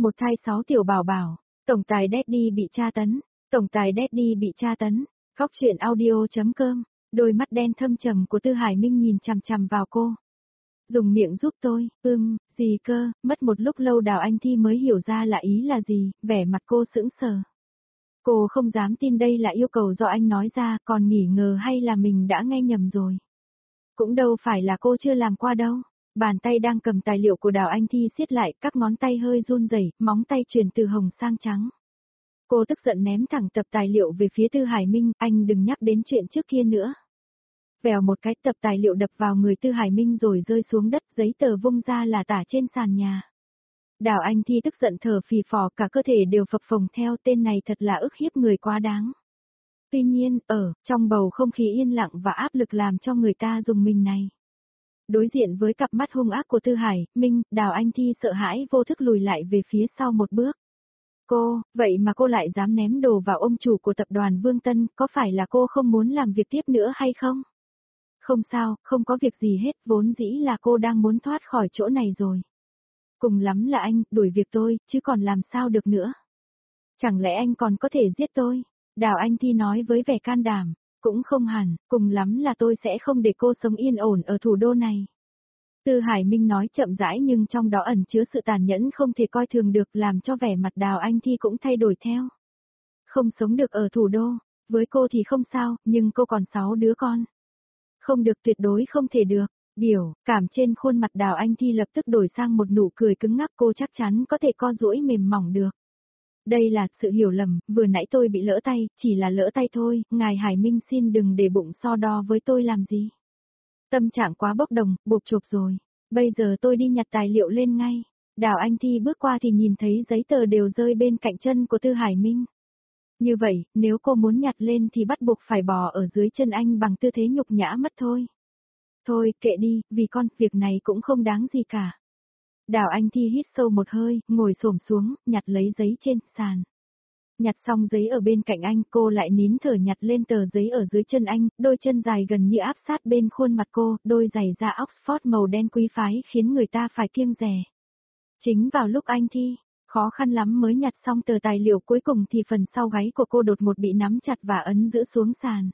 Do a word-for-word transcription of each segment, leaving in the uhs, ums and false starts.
Một thai sáu tiểu bảo bảo, tổng tài Daddy bị tra tấn, tổng tài Daddy bị tra tấn, khóc chuyện audio.com, đôi mắt đen thâm trầm của Tư Hải Minh nhìn chằm chằm vào cô. Dùng miệng giúp tôi, ưm, gì cơ, mất một lúc lâu Đào Anh Thi mới hiểu ra là ý là gì, vẻ mặt cô sững sờ. Cô không dám tin đây là yêu cầu do anh nói ra, còn nghỉ ngờ hay là mình đã nghe nhầm rồi. Cũng đâu phải là cô chưa làm qua đâu. Bàn tay đang cầm tài liệu của Đào Anh Thi siết lại, các ngón tay hơi run rẩy, móng tay chuyển từ hồng sang trắng. Cô tức giận ném thẳng tập tài liệu về phía Tư Hải Minh, anh đừng nhắc đến chuyện trước kia nữa. Vèo một cái tập tài liệu đập vào người Tư Hải Minh rồi rơi xuống đất, giấy tờ vung ra là tả trên sàn nhà. Đào Anh Thi tức giận thở phì phò, cả cơ thể đều phập phồng theo, tên này thật là ức hiếp người quá đáng. Tuy nhiên, ở trong bầu không khí yên lặng và áp lực làm cho người ta rùng mình này. Đối diện với cặp mắt hung ác của Tư Hải Minh, Đào Anh Thi sợ hãi vô thức lùi lại về phía sau một bước. Cô, vậy mà cô lại dám ném đồ vào ông chủ của tập đoàn Vương Tân, có phải là cô không muốn làm việc tiếp nữa hay không? Không sao, không có việc gì hết, vốn dĩ là cô đang muốn thoát khỏi chỗ này rồi. Cùng lắm là anh, đuổi việc tôi, chứ còn làm sao được nữa. Chẳng lẽ anh còn có thể giết tôi? Đào Anh Thi nói với vẻ can đảm. Cũng không hẳn, cùng lắm là tôi sẽ không để cô sống yên ổn ở thủ đô này. Tư Hải Minh nói chậm rãi nhưng trong đó ẩn chứa sự tàn nhẫn không thể coi thường được, làm cho vẻ mặt Đào Anh Thi cũng thay đổi theo. Không sống được ở thủ đô, với cô thì không sao, nhưng cô còn sáu đứa con. Không được, tuyệt đối không thể được. Biểu cảm trên khuôn mặt Đào Anh Thi lập tức đổi sang một nụ cười cứng ngắc, cô chắc chắn có thể co duỗi mềm mỏng được. Đây là sự hiểu lầm, vừa nãy tôi bị lỡ tay, chỉ là lỡ tay thôi, ngài Hải Minh xin đừng để bụng so đo với tôi làm gì. Tâm trạng quá bốc đồng, bộp chộp rồi, bây giờ tôi đi nhặt tài liệu lên ngay. Đào Anh Thi bước qua thì nhìn thấy giấy tờ đều rơi bên cạnh chân của Tư Hải Minh. Như vậy, nếu cô muốn nhặt lên thì bắt buộc phải bò ở dưới chân anh bằng tư thế nhục nhã mất thôi. Thôi, kệ đi, vì con, việc này cũng không đáng gì cả. Đào Anh Thi hít sâu một hơi, ngồi xổm xuống, nhặt lấy giấy trên sàn. Nhặt xong giấy ở bên cạnh anh, cô lại nín thở nhặt lên tờ giấy ở dưới chân anh, đôi chân dài gần như áp sát bên khuôn mặt cô, đôi giày da Oxford màu đen quý phái khiến người ta phải kiêng dè. Chính vào lúc anh Thi, khó khăn lắm mới nhặt xong tờ tài liệu cuối cùng thì phần sau gáy của cô đột ngột bị nắm chặt và ấn giữ xuống sàn.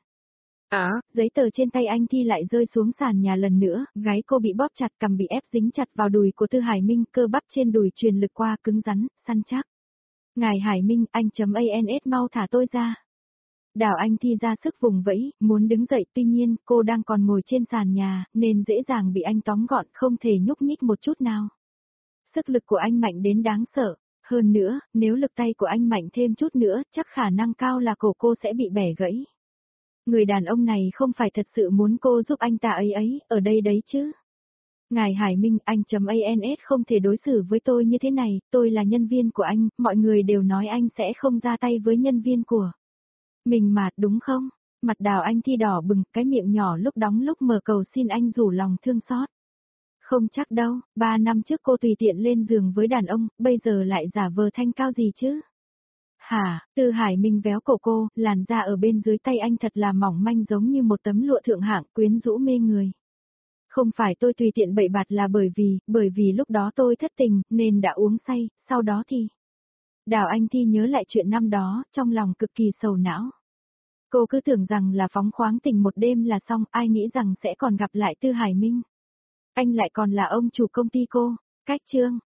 À, giấy tờ trên tay anh Thi lại rơi xuống sàn nhà lần nữa, gáy cô bị bóp chặt, cằm bị ép dính chặt vào đùi của Tư Hải Minh, cơ bắp trên đùi truyền lực qua, cứng rắn, săn chắc. Ngài Hải Minh, anh chấm ans mau thả tôi ra. Đào Anh Thi ra sức vùng vẫy, muốn đứng dậy, tuy nhiên, cô đang còn ngồi trên sàn nhà, nên dễ dàng bị anh tóm gọn, không thể nhúc nhích một chút nào. Sức lực của anh mạnh đến đáng sợ, hơn nữa, nếu lực tay của anh mạnh thêm chút nữa, chắc khả năng cao là cổ cô sẽ bị bẻ gãy. Người đàn ông này không phải thật sự muốn cô giúp anh ta ấy ấy, ở đây đấy chứ. Ngài Hải Minh, anh chấm ans không thể đối xử với tôi như thế này, tôi là nhân viên của anh, mọi người đều nói anh sẽ không ra tay với nhân viên của mình mà, đúng không? Mặt Đào Anh Thi đỏ bừng, cái miệng nhỏ lúc đóng lúc mở cầu xin anh rủ lòng thương xót. Không chắc đâu, ba năm trước cô tùy tiện lên giường với đàn ông, bây giờ lại giả vờ thanh cao gì chứ? Hả, Tư Hải Minh véo cổ cô, làn da ở bên dưới tay anh thật là mỏng manh giống như một tấm lụa thượng hạng, quyến rũ mê người. Không phải tôi tùy tiện bậy bạt là bởi vì, bởi vì lúc đó tôi thất tình, nên đã uống say, sau đó thì... Đào Anh Thi nhớ lại chuyện năm đó, trong lòng cực kỳ sầu não. Cô cứ tưởng rằng là phóng khoáng tình một đêm là xong, ai nghĩ rằng sẽ còn gặp lại Tư Hải Minh. Anh lại còn là ông chủ công ty cô. Cách chương